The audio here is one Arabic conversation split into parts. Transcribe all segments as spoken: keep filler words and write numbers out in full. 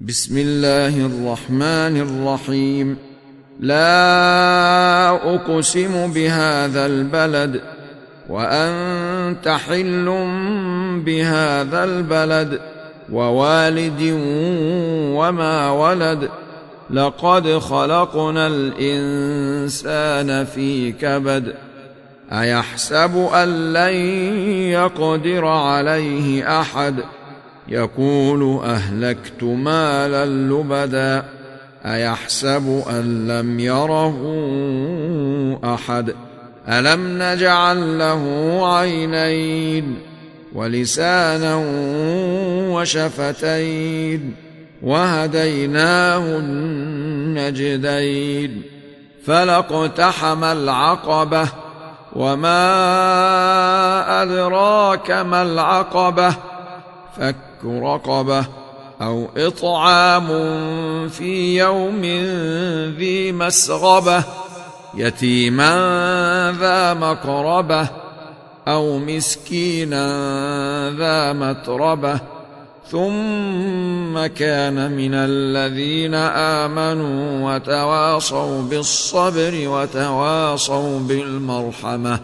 بسم الله الرحمن الرحيم. لا أقسم بهذا البلد وأنت حل بهذا البلد ووالد وما ولد لقد خلقنا الإنسان في كبد أيحسب أن لن يقدر عليه أحد يقول أهلكت مالا لبدا أيحسب أن لم يره أحد ألم نجعل له عينين ولسانا وشفتين وهديناه النجدين فلاقتحم العقبة وما أدراك ما العقبة فك رقبة أو إطعام في يوم ذي مسغبة يتيما ذا مقربة أو مسكينا ذا متربة ثم كان من الذين آمنوا وتواصوا بالصبر وتواصوا بالمرحمة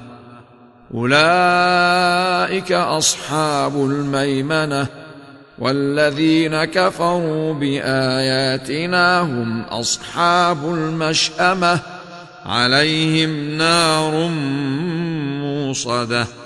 أولئك أصحاب الميمنة والذين كفروا بآياتنا هم أصحاب المشأمة عليهم نار موصدة.